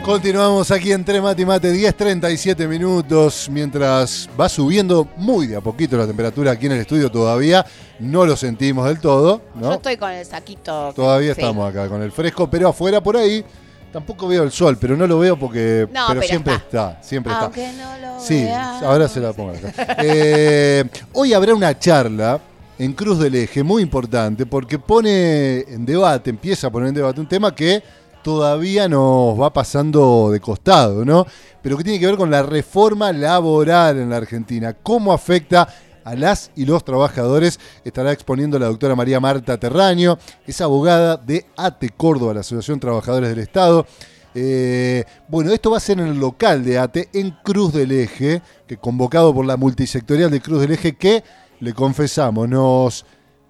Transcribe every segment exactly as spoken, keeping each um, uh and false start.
Continuamos aquí en Tre Mate y Mate, diez treinta y siete minutos, mientras va subiendo muy de a poquito la temperatura aquí en el estudio todavía, no lo sentimos del todo, ¿no? Yo estoy con el saquito. Todavía sí. estamos acá con el fresco, pero afuera por ahí tampoco veo el sol, pero no lo veo porque, No, pero, pero siempre está. está, siempre Aunque está. no lo Sí, veamos. ahora se la pongo acá. Eh, hoy habrá una charla en Cruz del Eje muy importante porque pone en debate, empieza a poner en debate un tema que todavía nos va pasando de costado, ¿no? Pero que tiene que ver con la reforma laboral en la Argentina. ¿Cómo afecta a las y los trabajadores? Estará exponiendo la doctora María Marta Terraño, es abogada de ATE Córdoba, la Asociación de Trabajadores del Estado. Eh, bueno, esto va a ser en el local de ATE, en Cruz del Eje, que convocado por la multisectorial de Cruz del Eje, que, le confesamos, nos...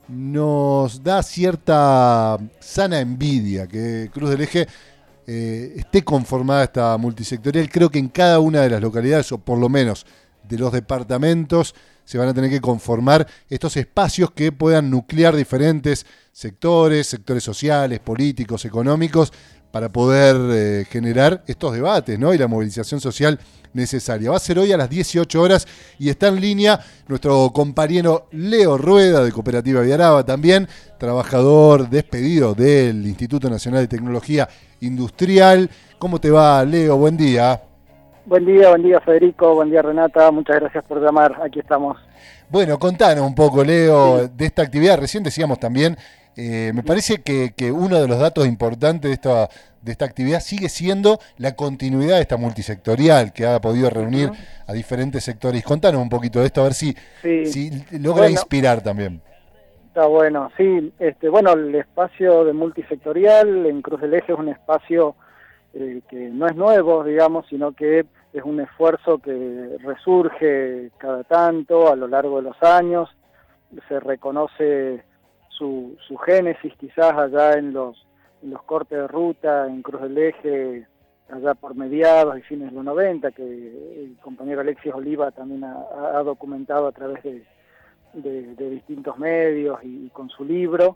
nos da cierta sana envidia que Cruz del Eje eh, esté conformada esta multisectorial. Creo que en cada una de las localidades, o por lo menos de los departamentos, se van a tener que conformar estos espacios que puedan nuclear diferentes sectores, sectores sociales, políticos, económicos, para poder eh, generar estos debates, ¿no? Y la movilización social necesaria. Va a ser hoy a las dieciocho horas y está en línea nuestro compañero Leo Rueda de Cooperativa Viaraba, también trabajador despedido del Instituto Nacional de Tecnología Industrial. ¿Cómo te va, Leo? Buen día. Buen día, buen día Federico, buen día Renata, muchas gracias por llamar, aquí estamos. Bueno, contanos un poco, Leo, sí. de esta actividad. Recién decíamos también, eh, me parece que, que uno de los datos importantes de esta, de esta actividad sigue siendo la continuidad de esta multisectorial que ha podido reunir uh-huh. a diferentes sectores. Contanos un poquito de esto, a ver si, sí. si logra bueno, inspirar también. Está bueno, sí. Este, bueno, el espacio de multisectorial en Cruz del Eje es un espacio eh, que no es nuevo, digamos, sino que es un esfuerzo que resurge cada tanto a lo largo de los años. Se reconoce su, su génesis quizás allá en los, en los cortes de ruta en Cruz del Eje, allá por mediados y fines de los noventa, que el compañero Alexis Oliva también ha, ha documentado a través de, de, de distintos medios y, y con su libro.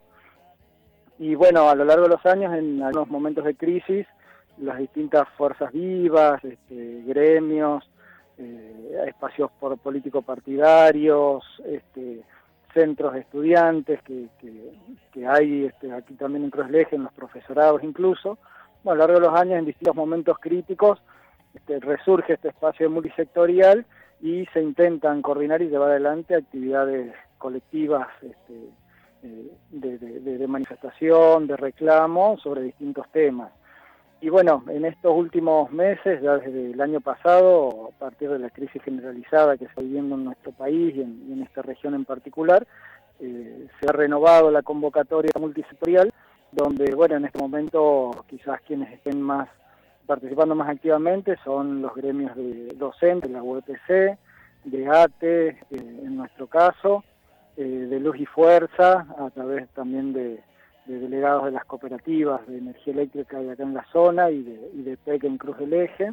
Y bueno, a lo largo de los años, en algunos momentos de crisis, las distintas fuerzas vivas, este, gremios, eh, espacios por político-partidarios, este, centros de estudiantes que, que, que hay este, aquí también en Cruz del Eje, en los profesorados incluso. Bueno, a lo largo de los años, en distintos momentos críticos, este, resurge este espacio multisectorial y se intentan coordinar y llevar adelante actividades colectivas este, eh, de, de, de manifestación, de reclamo sobre distintos temas. Y bueno, en estos últimos meses, ya desde el año pasado, a partir de la crisis generalizada que se está viviendo en nuestro país y en, y en esta región en particular, eh, se ha renovado la convocatoria multisectorial, donde, bueno, en este momento quizás quienes estén más participando más activamente son los gremios de docentes, la U E P C, de ATE, eh, en nuestro caso, eh, de Luz y Fuerza, a través también de... de delegados de las cooperativas de energía eléctrica de acá en la zona y de, y de P E C en Cruz del Eje,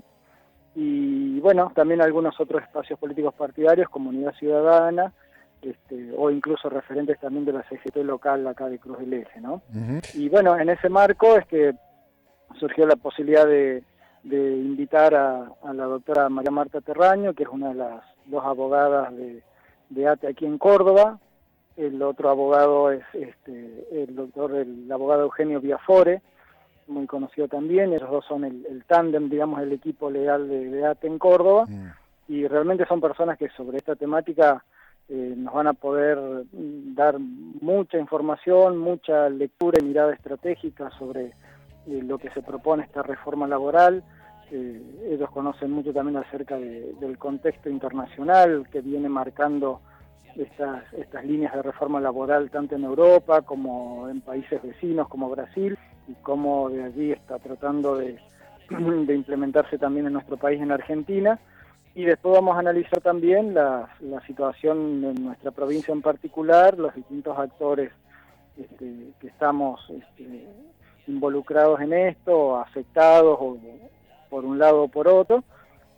y bueno, también algunos otros espacios políticos partidarios, Comunidad Ciudadana, este, o incluso referentes también de la C G T local acá de Cruz del Eje, ¿no? Uh-huh. Y bueno, en ese marco es que surgió la posibilidad de, de invitar a, a la doctora María Marta Terraño, que es una de las dos abogadas de, de ATE aquí en Córdoba. El otro abogado es este, el doctor, el abogado Eugenio Biafore, muy conocido también. Ellos dos son el, el tándem, digamos, el equipo legal de, de ATE en Córdoba. Mm. Y realmente son personas que sobre esta temática eh, nos van a poder dar mucha información, mucha lectura y mirada estratégica sobre eh, lo que se propone esta reforma laboral. Eh, ellos conocen mucho también acerca de, del contexto internacional que viene marcando Estas, estas líneas de reforma laboral tanto en Europa como en países vecinos como Brasil, y cómo de allí está tratando de, de implementarse también en nuestro país, en Argentina. Y después vamos a analizar también la, la situación en nuestra provincia en particular, los distintos actores este, que estamos este, involucrados en esto, afectados o, por un lado o por otro.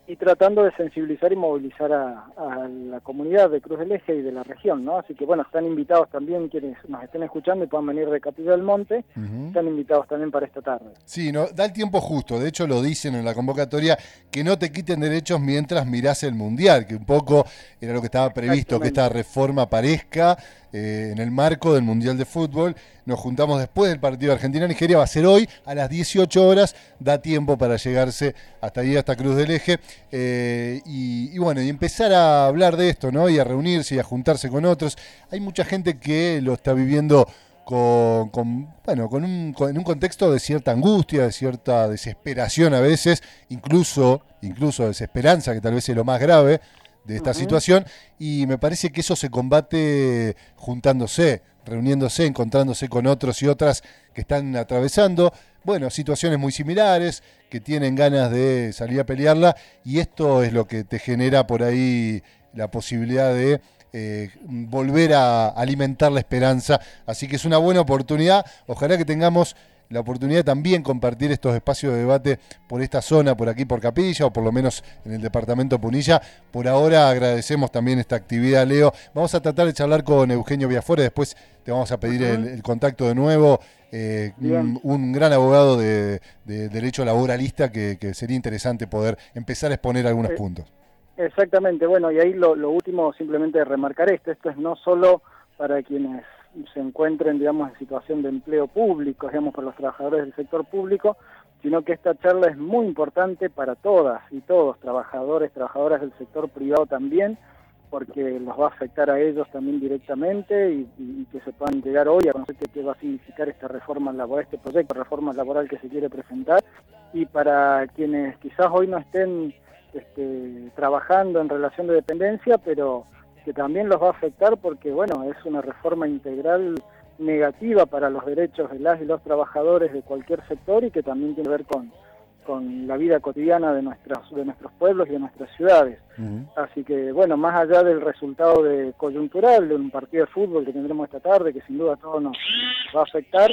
y tratando de sensibilizar y movilizar a, a la comunidad de Cruz del Eje y de la región, ¿no? Así que bueno, están invitados también quienes nos estén escuchando y puedan venir de Capilla del Monte, uh-huh. Están invitados también para esta tarde. Sí, no, da el tiempo justo, de hecho lo dicen en la convocatoria, que no te quiten derechos mientras mirás el Mundial, que un poco era lo que estaba previsto, que esta reforma aparezca eh, en el marco del Mundial de Fútbol. Nos juntamos después del partido de Argentina-Nigeria, va a ser hoy a las dieciocho horas, da tiempo para llegarse hasta ahí, hasta Cruz del Eje, eh, y, y bueno, y empezar a hablar de esto, ¿no? Y a reunirse y a juntarse con otros. Hay mucha gente que lo está viviendo con, con bueno, con un, con, en un contexto de cierta angustia, de cierta desesperación a veces, incluso, incluso desesperanza, que tal vez es lo más grave de esta uh-huh. situación, y me parece que eso se combate juntándose, reuniéndose, encontrándose con otros y otras que están atravesando, bueno, situaciones muy similares, que tienen ganas de salir a pelearla, y esto es lo que te genera por ahí la posibilidad de eh, volver a alimentar la esperanza. Así que es una buena oportunidad. Ojalá que tengamos la oportunidad de también compartir estos espacios de debate por esta zona, por aquí por Capilla, o por lo menos en el departamento Punilla. Por ahora agradecemos también esta actividad, Leo. Vamos a tratar de charlar con Eugenio Viafore, después te vamos a pedir el, el contacto de nuevo. Eh, un, un gran abogado de, de derecho laboralista que, que sería interesante poder empezar a exponer algunos eh, puntos. Exactamente, bueno, y ahí lo, lo último, simplemente remarcar esto, esto es no solo para quienes se encuentren, digamos, en situación de empleo público, digamos, para los trabajadores del sector público, sino que esta charla es muy importante para todas y todos, trabajadores, trabajadoras del sector privado también, porque los va a afectar a ellos también directamente y, y que se puedan llegar hoy a conocer qué va a significar esta reforma laboral, este proyecto de reforma laboral que se quiere presentar, y para quienes quizás hoy no estén este, trabajando en relación de dependencia, pero que también los va a afectar porque, bueno, es una reforma integral negativa para los derechos de las y los trabajadores de cualquier sector y que también tiene que ver con, con la vida cotidiana de nuestros, de nuestros pueblos y de nuestras ciudades. Uh-huh. Así que, bueno, más allá del resultado de coyuntural de un partido de fútbol que tendremos esta tarde, que sin duda a todos nos va a afectar,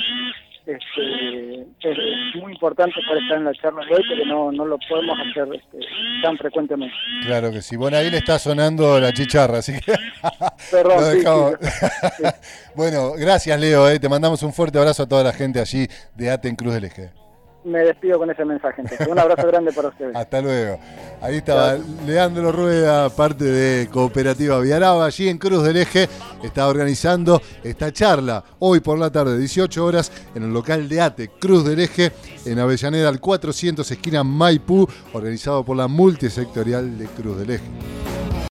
este, es muy importante para estar en la charla de hoy, pero no, no lo podemos hacer este, tan frecuentemente. Claro que sí. Bueno, ahí le está sonando la chicharra, así que Perdón, lo dejamos. Sí, sí. Bueno, gracias, Leo. Eh. Te mandamos un fuerte abrazo a toda la gente allí de ATE en Cruz del Eje. Me despido con ese mensaje. Entonces. Un abrazo grande para ustedes. Hasta luego. Ahí estaba Chao. Leandro Rueda, parte de Cooperativa Viaraba, allí en Cruz del Eje. Está organizando esta charla hoy por la tarde, dieciocho horas, en el local de ATE, Cruz del Eje, en Avellaneda al cuatrocientos, esquina Maipú, organizado por la multisectorial de Cruz del Eje.